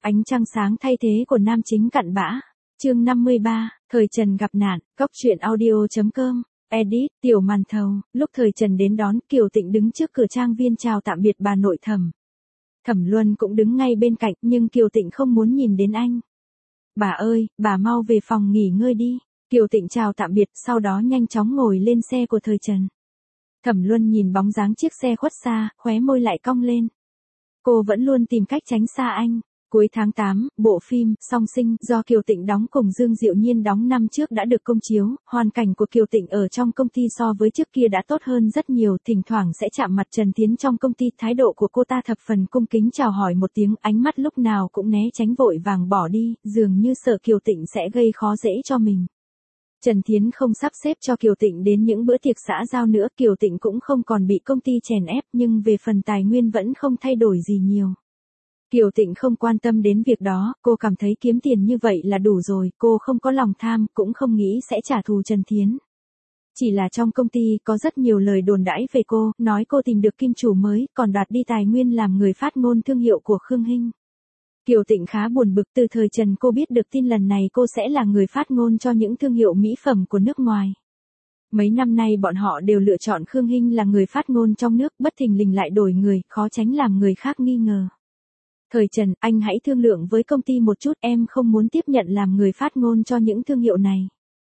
Ánh trăng sáng thay thế của nam chính cặn bã. Chương 53, Thời Trần gặp nạn, Cóc truyện audio.com, edit, Tiểu Màn Thầu. Lúc Thời Trần đến đón, Kiều Tịnh đứng trước cửa trang viên chào tạm biệt bà nội Thẩm. Thẩm Luân cũng đứng ngay bên cạnh, nhưng Kiều Tịnh không muốn nhìn đến anh. Bà ơi, bà mau về phòng nghỉ ngơi đi. Kiều Tịnh chào tạm biệt, sau đó nhanh chóng ngồi lên xe của Thời Trần. Thẩm Luân nhìn bóng dáng chiếc xe khuất xa, khóe môi lại cong lên. Cô vẫn luôn tìm cách tránh xa anh. Cuối tháng 8, bộ phim Song Sinh do Kiều Tịnh đóng cùng Dương Diệu Nhiên đóng năm trước đã được công chiếu. Hoàn cảnh của Kiều Tịnh ở trong công ty so với trước kia đã tốt hơn rất nhiều, thỉnh thoảng sẽ chạm mặt Trần Thiến trong công ty. Thái độ của cô ta thập phần cung kính chào hỏi một tiếng, ánh mắt lúc nào cũng né tránh vội vàng bỏ đi, dường như sợ Kiều Tịnh sẽ gây khó dễ cho mình. Trần Thiến không sắp xếp cho Kiều Tịnh đến những bữa tiệc xã giao nữa, Kiều Tịnh cũng không còn bị công ty chèn ép, nhưng về phần tài nguyên vẫn không thay đổi gì nhiều. Kiều Tịnh không quan tâm đến việc đó, cô cảm thấy kiếm tiền như vậy là đủ rồi, cô không có lòng tham, cũng không nghĩ sẽ trả thù Trần Thiến. Chỉ là trong công ty có rất nhiều lời đồn đãi về cô, nói cô tìm được kim chủ mới, còn đoạt đi tài nguyên làm người phát ngôn thương hiệu của Khương Hinh. Kiều Tịnh khá buồn bực, từ Thời Trần cô biết được tin lần này cô sẽ là người phát ngôn cho những thương hiệu mỹ phẩm của nước ngoài. Mấy năm nay bọn họ đều lựa chọn Khương Hinh là người phát ngôn trong nước, bất thình lình lại đổi người, khó tránh làm người khác nghi ngờ. Thời Trần, anh hãy thương lượng với công ty một chút, em không muốn tiếp nhận làm người phát ngôn cho những thương hiệu này.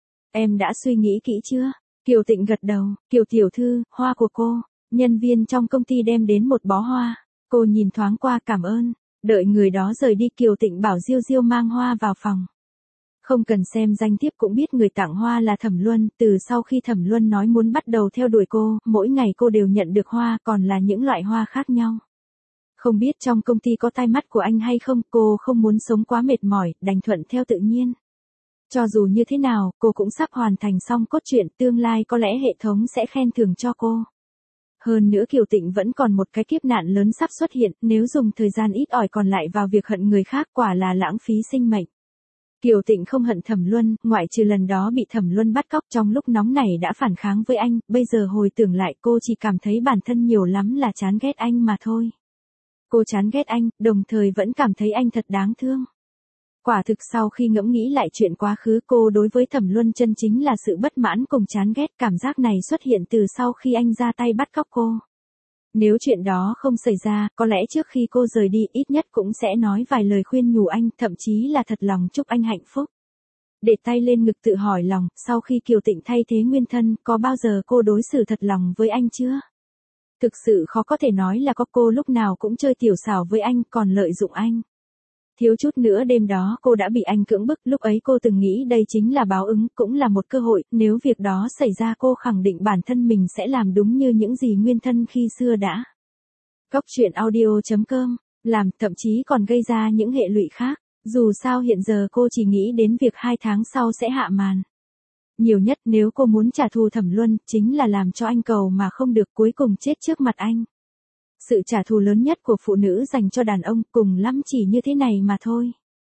Em đã suy nghĩ kỹ chưa? Kiều Tịnh gật đầu, Kiều tiểu thư, hoa của cô. Nhân viên trong công ty đem đến một bó hoa. Cô nhìn thoáng qua cảm ơn. Đợi người đó rời đi, Kiều Tịnh bảo Diêu Diêu mang hoa vào phòng. Không cần xem danh thiếp cũng biết người tặng hoa là Thẩm Luân, từ sau khi Thẩm Luân nói muốn bắt đầu theo đuổi cô, mỗi ngày cô đều nhận được hoa, còn là những loại hoa khác nhau. Không biết trong công ty có tai mắt của anh hay không, cô không muốn sống quá mệt mỏi, đành thuận theo tự nhiên. Cho dù như thế nào, cô cũng sắp hoàn thành xong cốt truyện, tương lai có lẽ hệ thống sẽ khen thưởng cho cô. Hơn nữa Kiều Tịnh vẫn còn một cái kiếp nạn lớn sắp xuất hiện, nếu dùng thời gian ít ỏi còn lại vào việc hận người khác quả là lãng phí sinh mệnh. Kiều Tịnh không hận Thẩm Luân, ngoại trừ lần đó bị Thẩm Luân bắt cóc trong lúc nóng nảy đã phản kháng với anh, bây giờ hồi tưởng lại cô chỉ cảm thấy bản thân nhiều lắm là chán ghét anh mà thôi. Cô chán ghét anh, đồng thời vẫn cảm thấy anh thật đáng thương. Quả thực sau khi ngẫm nghĩ lại chuyện quá khứ, cô đối với Thẩm Luân chân chính là sự bất mãn cùng chán ghét, cảm giác này xuất hiện từ sau khi anh ra tay bắt cóc cô. Nếu chuyện đó không xảy ra, có lẽ trước khi cô rời đi ít nhất cũng sẽ nói vài lời khuyên nhủ anh, thậm chí là thật lòng chúc anh hạnh phúc. Để tay lên ngực tự hỏi lòng, sau khi Kiều Tịnh thay thế nguyên thân, có bao giờ cô đối xử thật lòng với anh chưa? Thực sự khó có thể nói là có, cô lúc nào cũng chơi tiểu xảo với anh, còn lợi dụng anh. Thiếu chút nữa đêm đó cô đã bị anh cưỡng bức, lúc ấy cô từng nghĩ đây chính là báo ứng, cũng là một cơ hội, nếu việc đó xảy ra cô khẳng định bản thân mình sẽ làm đúng như những gì nguyên thân khi xưa đã. Cóc truyện audio.com, làm, thậm chí còn gây ra những hệ lụy khác, dù sao hiện giờ cô chỉ nghĩ đến việc 2 tháng sau sẽ hạ màn. Nhiều nhất nếu cô muốn trả thù Thẩm Luân, chính là làm cho anh cầu mà không được, cuối cùng chết trước mặt anh. Sự trả thù lớn nhất của phụ nữ dành cho đàn ông, cùng lắm chỉ như thế này mà thôi.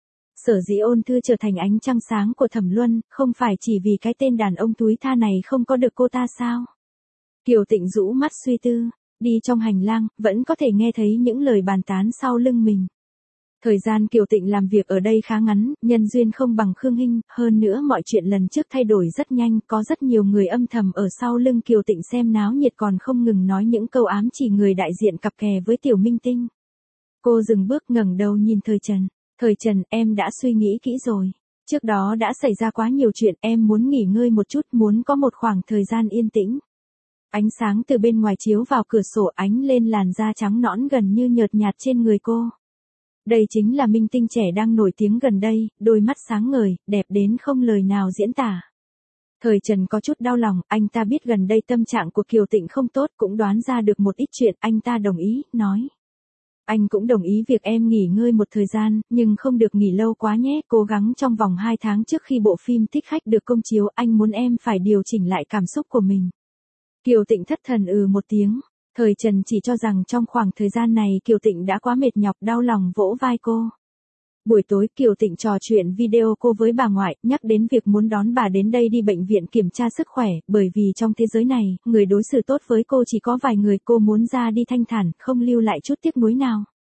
Sở dĩ Ôn Thư trở thành ánh trăng sáng của Thẩm Luân, không phải chỉ vì cái tên đàn ông túi tha này không có được cô ta sao? Kiều Tịnh rũ mắt suy tư, đi trong hành lang, vẫn có thể nghe thấy những lời bàn tán sau lưng mình. Thời gian Kiều Tịnh làm việc ở đây khá ngắn, nhân duyên không bằng Khương Hinh, hơn nữa mọi chuyện lần trước thay đổi rất nhanh, có rất nhiều người âm thầm ở sau lưng Kiều Tịnh xem náo nhiệt, còn không ngừng nói những câu ám chỉ người đại diện cặp kè với Tiểu Minh Tinh. Cô dừng bước ngẩng đầu nhìn Thời Trần. Thời Trần, em đã suy nghĩ kỹ rồi. Trước đó đã xảy ra quá nhiều chuyện, em muốn nghỉ ngơi một chút, muốn có một khoảng thời gian yên tĩnh. Ánh sáng từ bên ngoài chiếu vào cửa sổ, ánh lên làn da trắng nõn gần như nhợt nhạt trên người cô. Đây chính là minh tinh trẻ đang nổi tiếng gần đây, đôi mắt sáng ngời, đẹp đến không lời nào diễn tả. Thời Trần có chút đau lòng, anh ta biết gần đây tâm trạng của Kiều Tịnh không tốt, cũng đoán ra được một ít chuyện, anh ta đồng ý, nói. Anh cũng đồng ý việc em nghỉ ngơi một thời gian, nhưng không được nghỉ lâu quá nhé, cố gắng trong vòng 2 tháng trước khi bộ phim Thích Khách được công chiếu, anh muốn em phải điều chỉnh lại cảm xúc của mình. Kiều Tịnh thất thần một tiếng. Thời Trần chỉ cho rằng trong khoảng thời gian này Kiều Tịnh đã quá mệt nhọc, đau lòng vỗ vai cô. Buổi tối Kiều Tịnh trò chuyện video cô với bà ngoại, nhắc đến việc muốn đón bà đến đây đi bệnh viện kiểm tra sức khỏe, bởi vì trong thế giới này, người đối xử tốt với cô chỉ có vài người, cô muốn ra đi thanh thản, không lưu lại chút tiếc nuối nào.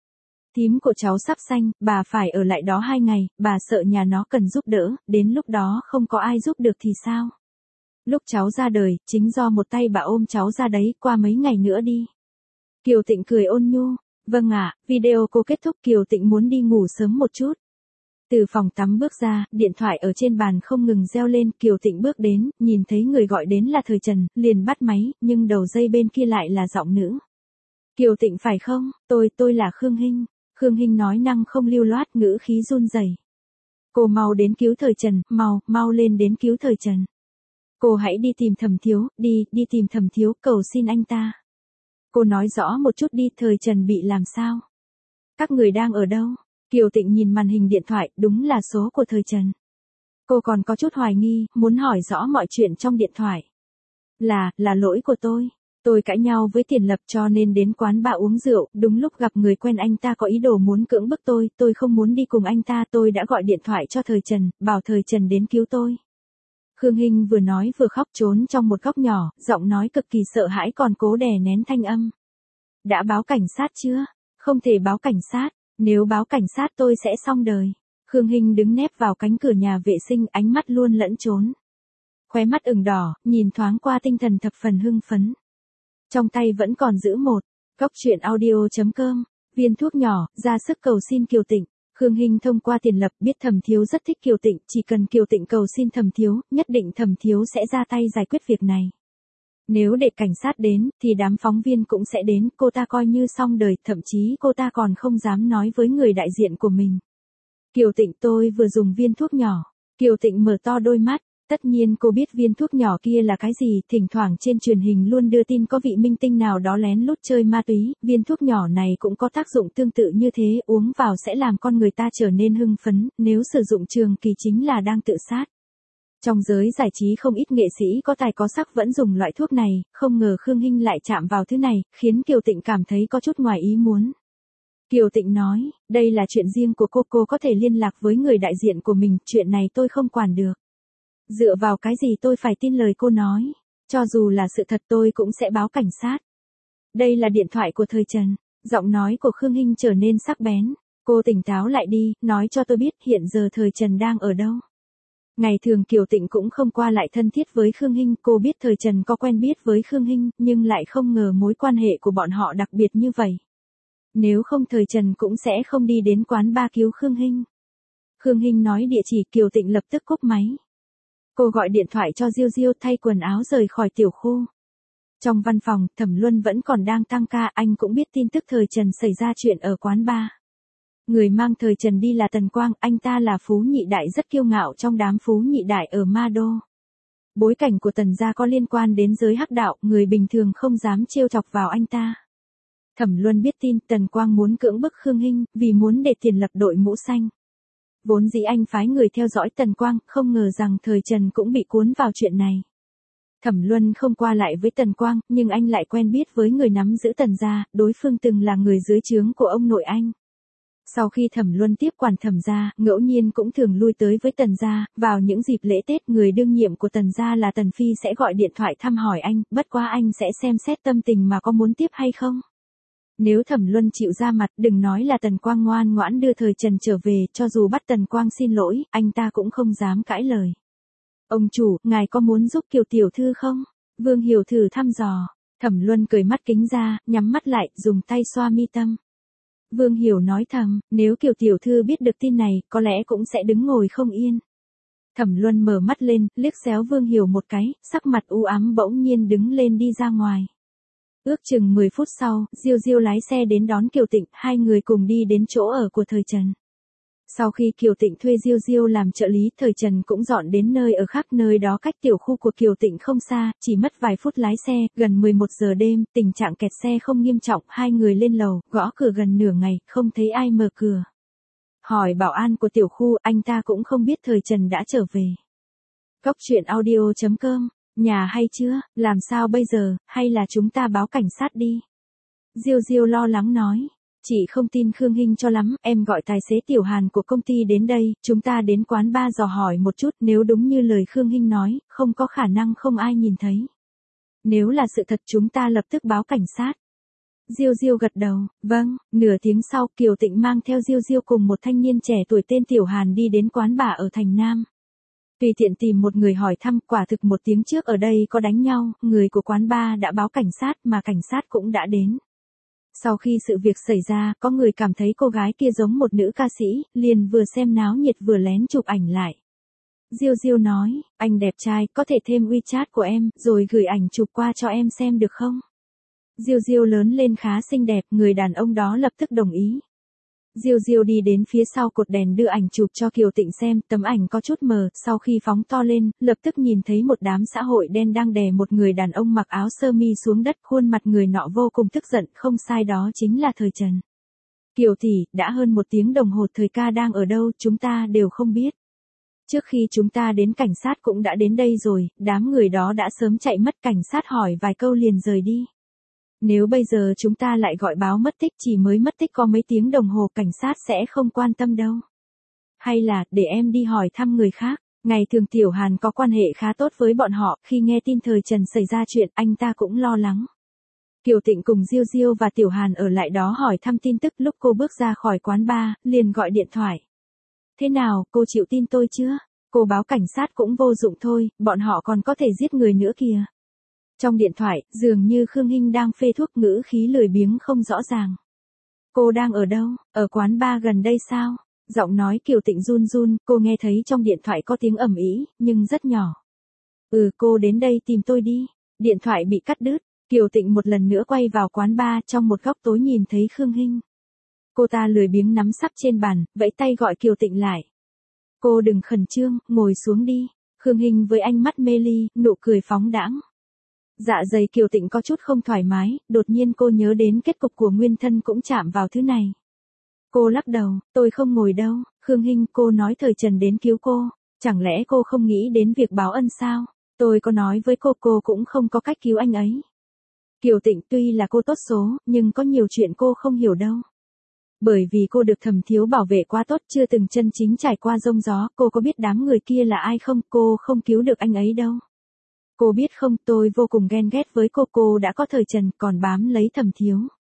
Thím của cháu sắp sanh, bà phải ở lại đó 2 ngày, bà sợ nhà nó cần giúp đỡ, đến lúc đó không có ai giúp được thì sao? Lúc cháu ra đời, chính do một tay bà ôm cháu ra đấy, qua mấy ngày nữa đi. Kiều Tịnh cười ôn nhu, vâng ạ, video cô kết thúc Kiều Tịnh muốn đi ngủ sớm một chút. Từ phòng tắm bước ra, điện thoại ở trên bàn không ngừng reo lên, Kiều Tịnh bước đến, nhìn thấy người gọi đến là Thời Trần, liền bắt máy, nhưng đầu dây bên kia lại là giọng nữ. Kiều Tịnh phải không, tôi là Khương Hinh. Khương Hinh nói năng không lưu loát, ngữ khí run rẩy. Cô mau đến cứu Thời Trần, mau lên đến cứu Thời Trần. Cô hãy đi tìm Thẩm Thiếu, đi tìm Thẩm Thiếu, cầu xin anh ta. Cô nói rõ một chút đi, Thời Trần bị làm sao? Các người đang ở đâu? Kiều Tịnh nhìn màn hình điện thoại, đúng là số của Thời Trần. Cô còn có chút hoài nghi, muốn hỏi rõ mọi chuyện trong điện thoại. Là lỗi của tôi. Tôi cãi nhau với Tiền Lập cho nên đến quán bar uống rượu, đúng lúc gặp người quen anh ta có ý đồ muốn cưỡng bức tôi không muốn đi cùng anh ta, tôi đã gọi điện thoại cho Thời Trần, bảo Thời Trần đến cứu tôi. Khương Hinh vừa nói vừa khóc trốn trong một góc nhỏ, giọng nói cực kỳ sợ hãi còn cố đè nén thanh âm. Đã báo cảnh sát chưa? Không thể báo cảnh sát, nếu báo cảnh sát tôi sẽ xong đời. Khương Hinh đứng nép vào cánh cửa nhà vệ sinh, ánh mắt luôn lẫn trốn. Khóe mắt ửng đỏ, nhìn thoáng qua tinh thần thập phần hưng phấn. Trong tay vẫn còn giữ một góc truyện audio.com, viên thuốc nhỏ, ra sức cầu xin Kiều Tịnh. Khương Hinh thông qua Tiền Lập biết Thẩm Thiếu rất thích Kiều Tịnh, chỉ cần Kiều Tịnh cầu xin Thẩm Thiếu, nhất định Thẩm Thiếu sẽ ra tay giải quyết việc này. Nếu để cảnh sát đến, thì đám phóng viên cũng sẽ đến, cô ta coi như xong đời, thậm chí cô ta còn không dám nói với người đại diện của mình. Kiều Tịnh, tôi vừa dùng viên thuốc nhỏ. Kiều Tịnh mở to đôi mắt. Tất nhiên cô biết viên thuốc nhỏ kia là cái gì, thỉnh thoảng trên truyền hình luôn đưa tin có vị minh tinh nào đó lén lút chơi ma túy, viên thuốc nhỏ này cũng có tác dụng tương tự như thế, uống vào sẽ làm con người ta trở nên hưng phấn, nếu sử dụng trường kỳ chính là đang tự sát. Trong giới giải trí không ít nghệ sĩ có tài có sắc vẫn dùng loại thuốc này, không ngờ Khương Hinh lại chạm vào thứ này, khiến Kiều Tịnh cảm thấy có chút ngoài ý muốn. Kiều Tịnh nói, đây là chuyện riêng của cô có thể liên lạc với người đại diện của mình, chuyện này tôi không quản được. Dựa vào cái gì tôi phải tin lời cô nói, cho dù là sự thật tôi cũng sẽ báo cảnh sát. Đây là điện thoại của Thời Trần, giọng nói của Khương Hinh trở nên sắc bén, cô tỉnh táo lại đi, nói cho tôi biết hiện giờ Thời Trần đang ở đâu. Ngày thường Kiều Tịnh cũng không qua lại thân thiết với Khương Hinh, cô biết Thời Trần có quen biết với Khương Hinh, nhưng lại không ngờ mối quan hệ của bọn họ đặc biệt như vậy. Nếu không Thời Trần cũng sẽ không đi đến quán bar cứu Khương Hinh. Khương Hinh nói địa chỉ, Kiều Tịnh lập tức cúp máy. Cô gọi điện thoại cho Diêu Diêu thay quần áo rời khỏi tiểu khu. Trong văn phòng, Thẩm Luân vẫn còn đang tăng ca, anh cũng biết tin tức Thời Trần xảy ra chuyện ở quán bar. Người mang Thời Trần đi là Tần Quang, anh ta là phú nhị đại rất kiêu ngạo trong đám phú nhị đại ở Ma Đô. Bối cảnh của Tần gia có liên quan đến giới hắc đạo, người bình thường không dám trêu chọc vào anh ta. Thẩm Luân biết tin Tần Quang muốn cưỡng bức Khương Hinh, vì muốn để Tiền Lập đội mũ xanh. Vốn dĩ anh phái người theo dõi Tần Quang, không ngờ rằng Thời Trần cũng bị cuốn vào chuyện này. Thẩm Luân không qua lại với Tần Quang, nhưng anh lại quen biết với người nắm giữ Tần gia, đối phương từng là người dưới trướng của ông nội anh. Sau khi Thẩm Luân tiếp quản Thẩm gia, ngẫu nhiên cũng thường lui tới với Tần gia, vào những dịp lễ Tết người đương nhiệm của Tần gia là Tần Phi sẽ gọi điện thoại thăm hỏi anh, bất quá anh sẽ xem xét tâm tình mà có muốn tiếp hay không. Nếu Thẩm Luân chịu ra mặt, đừng nói là Tần Quang ngoan ngoãn đưa Thời Trần trở về, cho dù bắt Tần Quang xin lỗi, anh ta cũng không dám cãi lời. Ông chủ, ngài có muốn giúp Kiều tiểu thư không? Vương Hiểu thử thăm dò. Thẩm Luân cười mắt kính ra, nhắm mắt lại, dùng tay xoa mi tâm. Vương Hiểu nói thầm, nếu Kiều tiểu thư biết được tin này, có lẽ cũng sẽ đứng ngồi không yên. Thẩm Luân mở mắt lên, liếc xéo Vương Hiểu một cái, sắc mặt u ám bỗng nhiên đứng lên đi ra ngoài. Ước chừng 10 phút sau, Diêu Diêu lái xe đến đón Kiều Tịnh, hai người cùng đi đến chỗ ở của Thời Trần. Sau khi Kiều Tịnh thuê Diêu Diêu làm trợ lý, Thời Trần cũng dọn đến nơi ở khác, nơi đó cách tiểu khu của Kiều Tịnh không xa, chỉ mất vài phút lái xe, gần 11 giờ đêm, tình trạng kẹt xe không nghiêm trọng, hai người lên lầu, gõ cửa gần nửa ngày, không thấy ai mở cửa. Hỏi bảo an của tiểu khu, anh ta cũng không biết Thời Trần đã trở về. Góc truyện audio.com, nhà hay chưa, làm sao bây giờ, hay là chúng ta báo cảnh sát đi? Diêu Diêu lo lắng nói. Chị không tin Khương Hinh cho lắm, em gọi tài xế Tiểu Hàn của công ty đến đây, chúng ta đến quán bar dò hỏi một chút, nếu đúng như lời Khương Hinh nói, không có khả năng không ai nhìn thấy. Nếu là sự thật chúng ta lập tức báo cảnh sát. Diêu Diêu gật đầu, vâng, nửa tiếng sau Kiều Tịnh mang theo Diêu Diêu cùng một thanh niên trẻ tuổi tên Tiểu Hàn đi đến quán bar ở thành Nam. Tùy tiện tìm một người hỏi thăm, quả thực một tiếng trước ở đây có đánh nhau, người của quán bar đã báo cảnh sát mà cảnh sát cũng đã đến. Sau khi sự việc xảy ra, có người cảm thấy cô gái kia giống một nữ ca sĩ, liền vừa xem náo nhiệt vừa lén chụp ảnh lại. Diêu Diêu nói, anh đẹp trai, có thể thêm WeChat của em, rồi gửi ảnh chụp qua cho em xem được không? Diêu Diêu lớn lên khá xinh đẹp, người đàn ông đó lập tức đồng ý. Diêu Diêu đi đến phía sau cột đèn đưa ảnh chụp cho Kiều Tịnh xem, tấm ảnh có chút mờ, sau khi phóng to lên, lập tức nhìn thấy một đám xã hội đen đang đè một người đàn ông mặc áo sơ mi xuống đất, khuôn mặt người nọ vô cùng tức giận, không sai đó chính là Thời Trần. Kiều tỷ, đã hơn 1 tiếng đồng hồ Thời ca đang ở đâu, chúng ta đều không biết. Trước khi chúng ta đến cảnh sát cũng đã đến đây rồi, đám người đó đã sớm chạy mất, cảnh sát hỏi vài câu liền rời đi. Nếu bây giờ chúng ta lại gọi báo mất tích, chỉ mới mất tích có mấy tiếng đồng hồ, cảnh sát sẽ không quan tâm đâu. Hay là, để em đi hỏi thăm người khác. Ngày thường Tiểu Hàn có quan hệ khá tốt với bọn họ, khi nghe tin Thời Trần xảy ra chuyện, anh ta cũng lo lắng. Kiều Tịnh cùng Diêu Diêu và Tiểu Hàn ở lại đó hỏi thăm tin tức, lúc cô bước ra khỏi quán bar, liền gọi điện thoại. Thế nào, cô chịu tin tôi chưa? Cô báo cảnh sát cũng vô dụng thôi, bọn họ còn có thể giết người nữa kìa. Trong điện thoại, dường như Khương Hinh đang phê thuốc, ngữ khí lười biếng không rõ ràng. Cô đang ở đâu? Ở quán bar gần đây sao? Giọng nói Kiều Tịnh run run, cô nghe thấy trong điện thoại có tiếng ầm ĩ, nhưng rất nhỏ. Cô đến đây tìm tôi đi. Điện thoại bị cắt đứt, Kiều Tịnh một lần nữa quay vào quán bar, trong một góc tối nhìn thấy Khương Hinh. Cô ta lười biếng nắm sắp trên bàn, vẫy tay gọi Kiều Tịnh lại. Cô đừng khẩn trương, ngồi xuống đi. Khương Hinh với ánh mắt mê ly, nụ cười phóng đãng. Dạ dày Kiều Tịnh có chút không thoải mái, đột nhiên cô nhớ đến kết cục của nguyên thân cũng chạm vào thứ này. Cô lắc đầu, tôi không ngồi đâu. Khương Hinh, cô nói Thời Trần đến cứu cô, chẳng lẽ cô không nghĩ đến việc báo ân sao? Tôi có nói với cô cũng không có cách cứu anh ấy. Kiều Tịnh, tuy là cô tốt số, nhưng có nhiều chuyện cô không hiểu đâu. Bởi vì cô được Thẩm Thiếu bảo vệ quá tốt, chưa từng chân chính trải qua giông gió, cô có biết đám người kia là ai không? Cô không cứu được anh ấy đâu. Cô biết không, tôi vô cùng ghen ghét với cô đã có Thời Trần, còn bám lấy Thẩm Thiếu.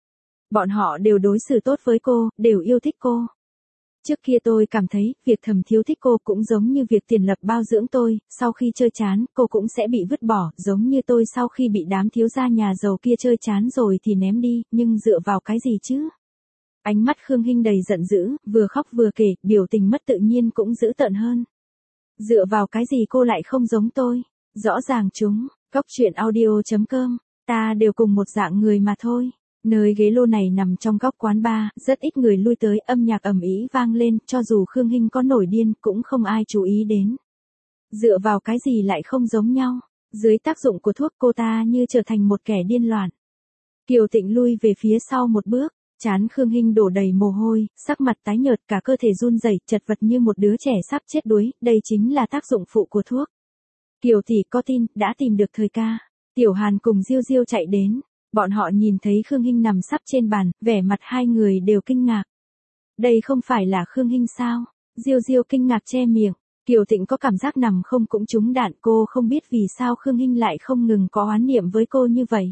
Bọn họ đều đối xử tốt với cô, đều yêu thích cô. Trước kia tôi cảm thấy, việc Thẩm Thiếu thích cô cũng giống như việc Tiền Lập bao dưỡng tôi, sau khi chơi chán, cô cũng sẽ bị vứt bỏ, giống như tôi sau khi bị đám thiếu gia nhà giàu kia chơi chán rồi thì ném đi, nhưng dựa vào cái gì chứ? Ánh mắt Khương Hinh đầy giận dữ, vừa khóc vừa kể, biểu tình mất tự nhiên cũng dữ tợn hơn. Dựa vào cái gì cô lại không giống tôi? Rõ ràng chúng, goctruyện.audio.com, ta đều cùng một dạng người mà thôi. Nơi ghế lô này nằm trong góc quán bar, rất ít người lui tới, âm nhạc ầm ĩ vang lên, cho dù Khương Hinh có nổi điên cũng không ai chú ý đến. Dựa vào cái gì lại không giống nhau? Dưới tác dụng của thuốc cô ta như trở thành một kẻ điên loạn. Kiều Tịnh lui về phía sau một bước, trán Khương Hinh đổ đầy mồ hôi, sắc mặt tái nhợt, cả cơ thể run rẩy, chật vật như một đứa trẻ sắp chết đuối, đây chính là tác dụng phụ của thuốc. Kiều tỷ có tin, đã tìm được Thời ca. Tiểu Hàn cùng Diêu Diêu chạy đến. Bọn họ nhìn thấy Khương Hinh nằm sắp trên bàn, vẻ mặt hai người đều kinh ngạc. Đây không phải là Khương Hinh sao? Diêu Diêu kinh ngạc che miệng. Kiều Tịnh có cảm giác nằm không cũng trúng đạn, cô không biết vì sao Khương Hinh lại không ngừng có oán niệm với cô như vậy.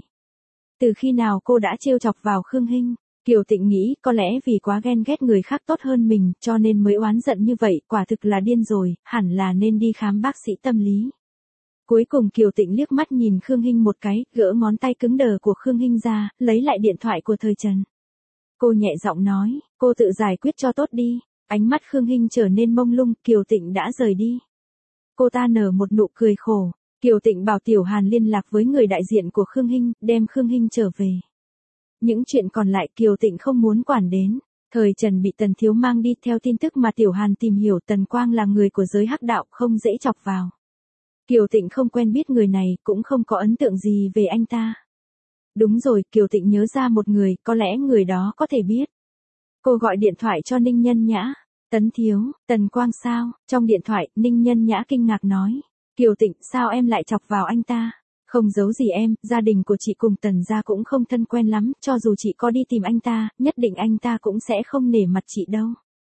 Từ khi nào cô đã trêu chọc vào Khương Hinh? Kiều Tịnh nghĩ có lẽ vì quá ghen ghét người khác tốt hơn mình, cho nên mới oán giận như vậy, quả thực là điên rồi, hẳn là nên đi khám bác sĩ tâm lý. Cuối cùng Kiều Tịnh liếc mắt nhìn Khương Hinh một cái, gỡ ngón tay cứng đờ của Khương Hinh ra, lấy lại điện thoại của Thời Trần. Cô nhẹ giọng nói, cô tự giải quyết cho tốt đi. Ánh mắt Khương Hinh trở nên mông lung, Kiều Tịnh đã rời đi. Cô ta nở một nụ cười khổ. Kiều Tịnh bảo Tiểu Hàn liên lạc với người đại diện của Khương Hinh, đem Khương Hinh trở về. Những chuyện còn lại Kiều Tịnh không muốn quản đến. Thời Trần bị Tần Thiếu mang đi, theo tin tức mà Tiểu Hàn tìm hiểu, Tần Quang là người của giới hắc đạo, không dễ chọc vào. Kiều Tịnh không quen biết người này, cũng không có ấn tượng gì về anh ta. Đúng rồi, Kiều Tịnh nhớ ra một người, có lẽ người đó có thể biết. Cô gọi điện thoại cho Ninh Nhân Nhã. Tấn Thiếu, Tần Quang sao? Trong điện thoại, Ninh Nhân Nhã kinh ngạc nói. Kiều Tịnh, sao em lại chọc vào anh ta? Không giấu gì em, gia đình của chị cùng Tần gia cũng không thân quen lắm, cho dù chị có đi tìm anh ta, nhất định anh ta cũng sẽ không nể mặt chị đâu.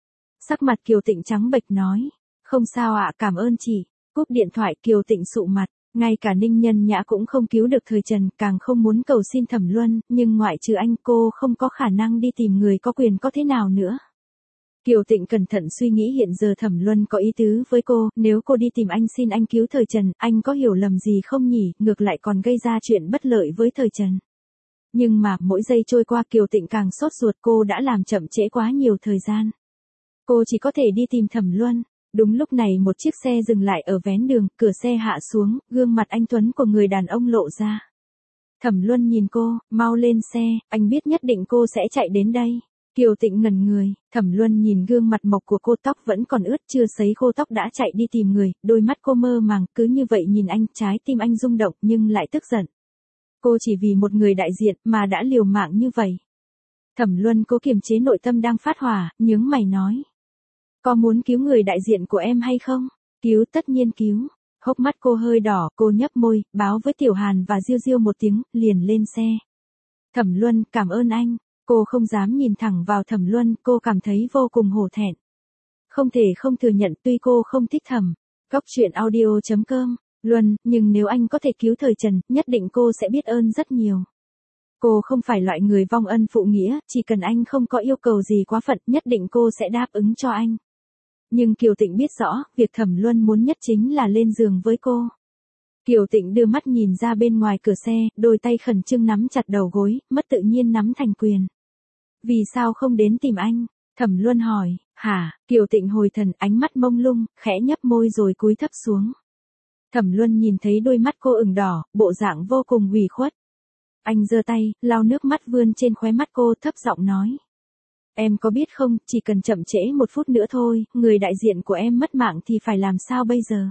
Sắc mặt Kiều Tịnh trắng bệch nói. Không sao ạ, cảm ơn chị. Cúp điện thoại, Kiều Tịnh sụ mặt. Ngay cả Ninh Nhân Nhã cũng không cứu được thời Trần, càng không muốn cầu xin Thẩm Luân, nhưng ngoại trừ anh cô không có khả năng đi tìm người có quyền có thế nào nữa. Kiều Tịnh cẩn thận suy nghĩ hiện giờ Thẩm Luân có ý tứ với cô, nếu cô đi tìm anh xin anh cứu thời Trần, anh có hiểu lầm gì không nhỉ, ngược lại còn gây ra chuyện bất lợi với thời Trần. Nhưng mà mỗi giây trôi qua Kiều Tịnh càng sốt ruột, cô đã làm chậm trễ quá nhiều thời gian. Cô chỉ có thể đi tìm Thẩm Luân. Đúng lúc này một chiếc xe dừng lại ở ven đường, cửa xe hạ xuống, gương mặt anh tuấn của người đàn ông lộ ra. Thẩm Luân nhìn cô, mau lên xe, anh biết nhất định cô sẽ chạy đến đây. Kiều Tịnh ngẩn người, Thẩm Luân nhìn gương mặt mộc của cô, tóc vẫn còn ướt chưa sấy khô tóc đã chạy đi tìm người, đôi mắt cô mơ màng, cứ như vậy nhìn anh, trái tim anh rung động nhưng lại tức giận. Cô chỉ vì một người đại diện mà đã liều mạng như vậy. Thẩm Luân cố kiềm chế nội tâm đang phát hỏa, nhướng mày nói. Có muốn cứu người đại diện của em hay không? Cứu, tất nhiên cứu. Hốc mắt cô hơi đỏ, cô nhấp môi, báo với Tiểu Hàn và Diêu Diêu một tiếng, liền lên xe. Thẩm Luân, cảm ơn anh. Cô không dám nhìn thẳng vào Thẩm Luân, cô cảm thấy vô cùng hổ thẹn. Không thể không thừa nhận tuy cô không thích Thẩm. Góc truyện audio.com. Luân, nhưng nếu anh có thể cứu thời Trần, nhất định cô sẽ biết ơn rất nhiều. Cô không phải loại người vong ân phụ nghĩa, chỉ cần anh không có yêu cầu gì quá phận, nhất định cô sẽ đáp ứng cho anh. Nhưng Kiều Tịnh biết rõ, việc Thẩm Luân muốn nhất chính là lên giường với cô. Kiều Tịnh đưa mắt nhìn ra bên ngoài cửa xe, đôi tay khẩn trương nắm chặt đầu gối, mất tự nhiên nắm thành quyền. Vì sao không đến tìm anh? Thẩm Luân hỏi. Hả? Kiều Tịnh hồi thần, ánh mắt mông lung, khẽ nhấp môi rồi cúi thấp xuống. Thẩm Luân nhìn thấy đôi mắt cô ửng đỏ, bộ dạng vô cùng ủy khuất. Anh giơ tay, lau nước mắt vươn trên khóe mắt cô, thấp giọng nói. Em có biết không, chỉ cần chậm trễ một phút nữa thôi, người đại diện của em mất mạng thì phải làm sao bây giờ?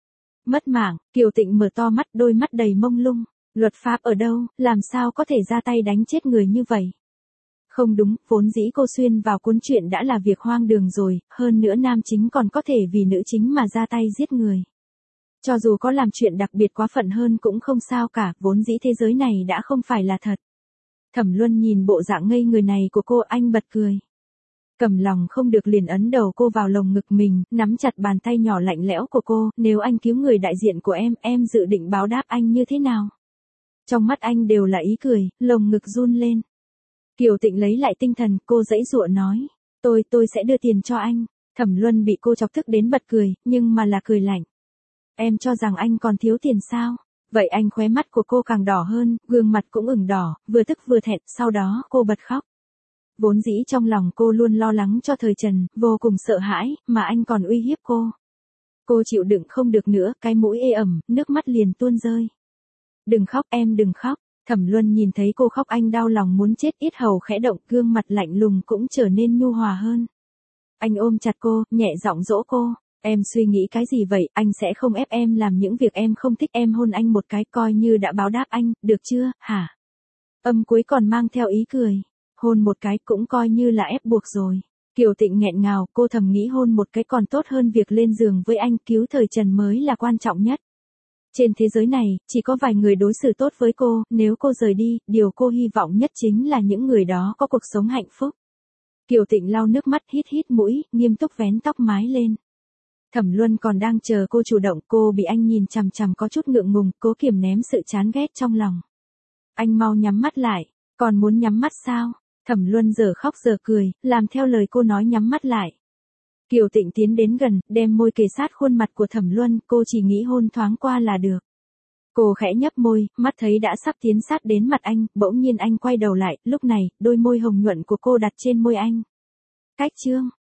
Mất mạng, Kiều Tịnh mở to mắt, đôi mắt đầy mông lung. Luật pháp ở đâu, làm sao có thể ra tay đánh chết người như vậy? Không đúng, vốn dĩ cô xuyên vào cuốn truyện đã là việc hoang đường rồi, hơn nữa nam chính còn có thể vì nữ chính mà ra tay giết người. Cho dù có làm chuyện đặc biệt quá phận hơn cũng không sao cả, vốn dĩ thế giới này đã không phải là thật. Thẩm Luân nhìn bộ dạng ngây người này của cô, anh bật cười. Cầm lòng không được liền ấn đầu cô vào lồng ngực mình, nắm chặt bàn tay nhỏ lạnh lẽo của cô, nếu anh cứu người đại diện của em dự định báo đáp anh như thế nào? Trong mắt anh đều là ý cười, lồng ngực run lên. Kiều Tịnh lấy lại tinh thần, cô giãy giụa nói, tôi sẽ đưa tiền cho anh. Thẩm Luân bị cô chọc tức đến bật cười, nhưng mà là cười lạnh. Em cho rằng anh còn thiếu tiền sao? Vậy anh khóe mắt của cô càng đỏ hơn, gương mặt cũng ửng đỏ, vừa tức vừa thẹn, sau đó cô bật khóc. Vốn dĩ trong lòng cô luôn lo lắng cho thời Trần, vô cùng sợ hãi, mà anh còn uy hiếp cô. Cô chịu đựng không được nữa, cái mũi ê ẩm, nước mắt liền tuôn rơi. Đừng khóc em, đừng khóc. Thẩm Luân nhìn thấy cô khóc anh đau lòng muốn chết, yết hầu khẽ động, gương mặt lạnh lùng cũng trở nên nhu hòa hơn. Anh ôm chặt cô, nhẹ giọng dỗ cô. Em suy nghĩ cái gì vậy, anh sẽ không ép em làm những việc em không thích, em hôn anh một cái coi như đã báo đáp anh, được chưa, hả? Âm cuối còn mang theo ý cười. Hôn một cái cũng coi như là ép buộc rồi. Kiều Tịnh nghẹn ngào, cô thầm nghĩ hôn một cái còn tốt hơn việc lên giường với anh, cứu thời Trần mới là quan trọng nhất. Trên thế giới này, chỉ có vài người đối xử tốt với cô, nếu cô rời đi, điều cô hy vọng nhất chính là những người đó có cuộc sống hạnh phúc. Kiều Tịnh lau nước mắt, hít hít mũi, nghiêm túc vén tóc mái lên. Thẩm Luân còn đang chờ cô chủ động, cô bị anh nhìn chằm chằm có chút ngượng ngùng, cố kiềm ném sự chán ghét trong lòng. Anh mau nhắm mắt lại, còn muốn nhắm mắt sao? Thẩm Luân giờ khóc giờ cười, làm theo lời cô nói, nhắm mắt lại. Kiều Tịnh tiến đến gần, đem môi kề sát khuôn mặt của Thẩm Luân, cô chỉ nghĩ hôn thoáng qua là được. Cô khẽ nhấp môi, mắt thấy đã sắp tiến sát đến mặt anh, bỗng nhiên anh quay đầu lại, lúc này, đôi môi hồng nhuận của cô đặt trên môi anh. Cách chương